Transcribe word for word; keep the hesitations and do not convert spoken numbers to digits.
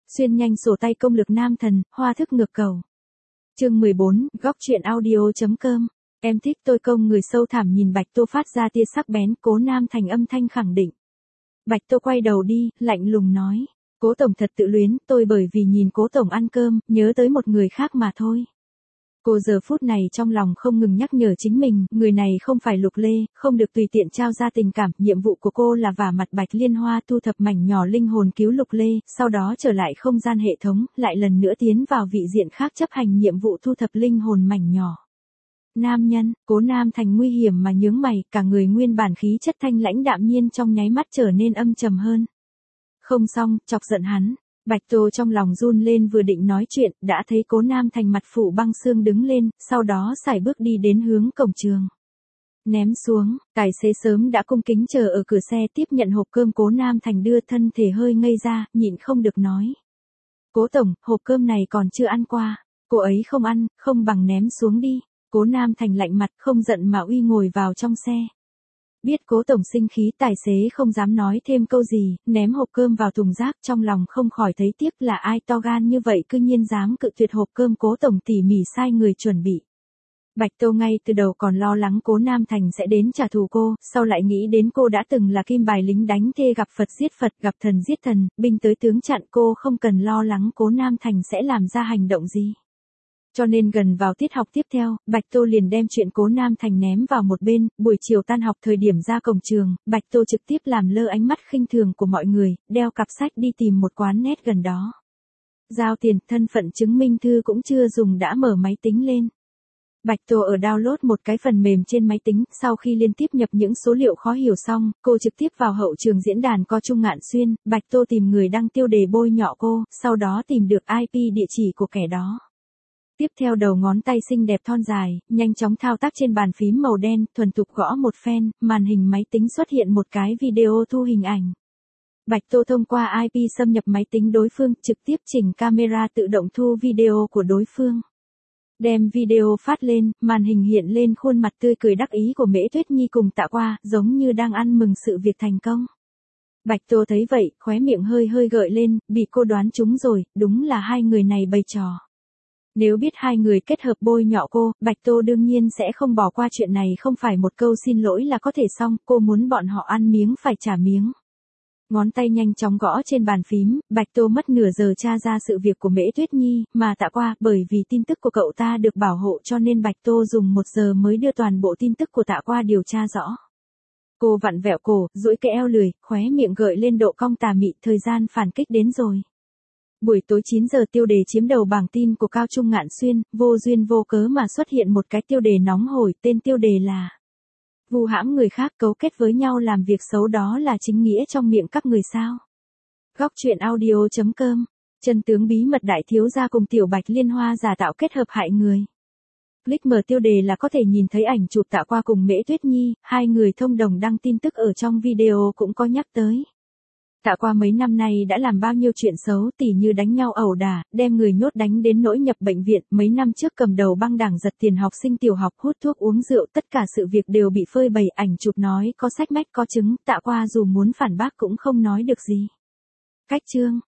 Xuyên nhanh sổ tay công lực nam thần, hoa thức ngược cầu. Chương mười bốn, góc truyện audio.com. Em thích tôi công người sâu thẳm nhìn Bạch Tô phát ra tia sắc bén, Cố Nam Thành âm thanh khẳng định. Bạch Tô quay đầu đi, lạnh lùng nói. Cố tổng thật tự luyến, tôi bởi vì nhìn Cố tổng ăn cơm, nhớ tới một người khác mà thôi. Cô giờ phút này trong lòng không ngừng nhắc nhở chính mình, người này không phải Lục Lê, không được tùy tiện trao ra tình cảm, nhiệm vụ của cô là vả mặt Bạch Liên Hoa thu thập mảnh nhỏ linh hồn cứu Lục Lê, sau đó trở lại không gian hệ thống, lại lần nữa tiến vào vị diện khác chấp hành nhiệm vụ thu thập linh hồn mảnh nhỏ. Nam nhân, Cố Nam Thành nguy hiểm mà nhướng mày, cả người nguyên bản khí chất thanh lãnh đạm nhiên trong nháy mắt trở nên âm trầm hơn. Không xong, chọc giận hắn. Bạch Tô trong lòng run lên vừa định nói chuyện, đã thấy Cố Nam Thành mặt phủ băng xương đứng lên, sau đó sải bước đi đến hướng cổng trường. Ném xuống, tài xế sớm đã cung kính chờ ở cửa xe tiếp nhận hộp cơm Cố Nam Thành đưa, thân thể hơi ngây ra, nhịn không được nói. Cố tổng, hộp cơm này còn chưa ăn qua, cô ấy không ăn, không bằng ném xuống đi. Cố Nam Thành lạnh mặt không giận mà uy ngồi vào trong xe. Biết Cố tổng sinh khí, tài xế không dám nói thêm câu gì, ném hộp cơm vào thùng rác, trong lòng không khỏi thấy tiếc là ai to gan như vậy cư nhiên dám cự tuyệt hộp cơm Cố tổng tỉ mỉ sai người chuẩn bị. Bạch Tô ngay từ đầu còn lo lắng Cố Nam Thành sẽ đến trả thù cô, sau lại nghĩ đến cô đã từng là kim bài lính đánh thê, gặp Phật giết Phật, gặp thần giết thần, binh tới tướng chặn, cô không cần lo lắng Cố Nam Thành sẽ làm ra hành động gì. Cho nên gần vào tiết học tiếp theo, Bạch Tô liền đem chuyện Cố Nam Thành ném vào một bên, buổi chiều tan học thời điểm ra cổng trường, Bạch Tô trực tiếp làm lơ ánh mắt khinh thường của mọi người, đeo cặp sách đi tìm một quán net gần đó. Giao tiền, thân phận chứng minh thư cũng chưa dùng đã mở máy tính lên. Bạch Tô ở download một cái phần mềm trên máy tính, sau khi liên tiếp nhập những số liệu khó hiểu xong, cô trực tiếp vào hậu trường diễn đàn Co Trung Ngạn Xuyên, Bạch Tô tìm người đăng tiêu đề bôi nhọ cô, sau đó tìm được i pê địa chỉ của kẻ đó. Tiếp theo đầu ngón tay xinh đẹp thon dài, nhanh chóng thao tác trên bàn phím màu đen, thuần thục gõ một phen, màn hình máy tính xuất hiện một cái video thu hình ảnh. Bạch Tô thông qua i pê xâm nhập máy tính đối phương, trực tiếp chỉnh camera tự động thu video của đối phương. Đem video phát lên, màn hình hiện lên khuôn mặt tươi cười đắc ý của Mễ Tuyết Nhi cùng Tạ Qua, giống như đang ăn mừng sự việc thành công. Bạch Tô thấy vậy, khóe miệng hơi hơi gợi lên, bị cô đoán trúng rồi, đúng là hai người này bày trò. Nếu biết hai người kết hợp bôi nhọ cô, Bạch Tô đương nhiên sẽ không bỏ qua chuyện này, không phải một câu xin lỗi là có thể xong, cô muốn bọn họ ăn miếng phải trả miếng. Ngón tay nhanh chóng gõ trên bàn phím, Bạch Tô mất nửa giờ tra ra sự việc của Mễ Tuyết Nhi, mà Tạ Qua, bởi vì tin tức của cậu ta được bảo hộ cho nên Bạch Tô dùng một giờ mới đưa toàn bộ tin tức của Tạ Qua điều tra rõ. Cô vặn vẹo cổ, duỗi cái eo lười, khóe miệng gợi lên độ cong tà mị, thời gian phản kích đến rồi. Buổi tối chín giờ tiêu đề chiếm đầu bảng tin của Cao Trung Ngạn Xuyên, vô duyên vô cớ mà xuất hiện một cái tiêu đề nóng hổi, tên tiêu đề là vu hãm người khác, cấu kết với nhau làm việc xấu, đó là chính nghĩa trong miệng các người sao. Góc truyện audio.com. Chân tướng bí mật đại thiếu gia cùng tiểu Bạch Liên Hoa giả tạo kết hợp hại người. Click mở tiêu đề là có thể nhìn thấy ảnh chụp Tạ Qua cùng Mễ Tuyết Nhi, hai người thông đồng đăng tin tức, ở trong video cũng có nhắc tới. Tạ Qua mấy năm nay đã làm bao nhiêu chuyện xấu, tỉ như đánh nhau ẩu đả, đem người nhốt đánh đến nỗi nhập bệnh viện, mấy năm trước cầm đầu băng đảng giật tiền học sinh tiểu học, hút thuốc uống rượu, tất cả sự việc đều bị phơi bày, ảnh chụp nói có sách mách có chứng, Tạ Qua dù muốn phản bác cũng không nói được gì. Cách chương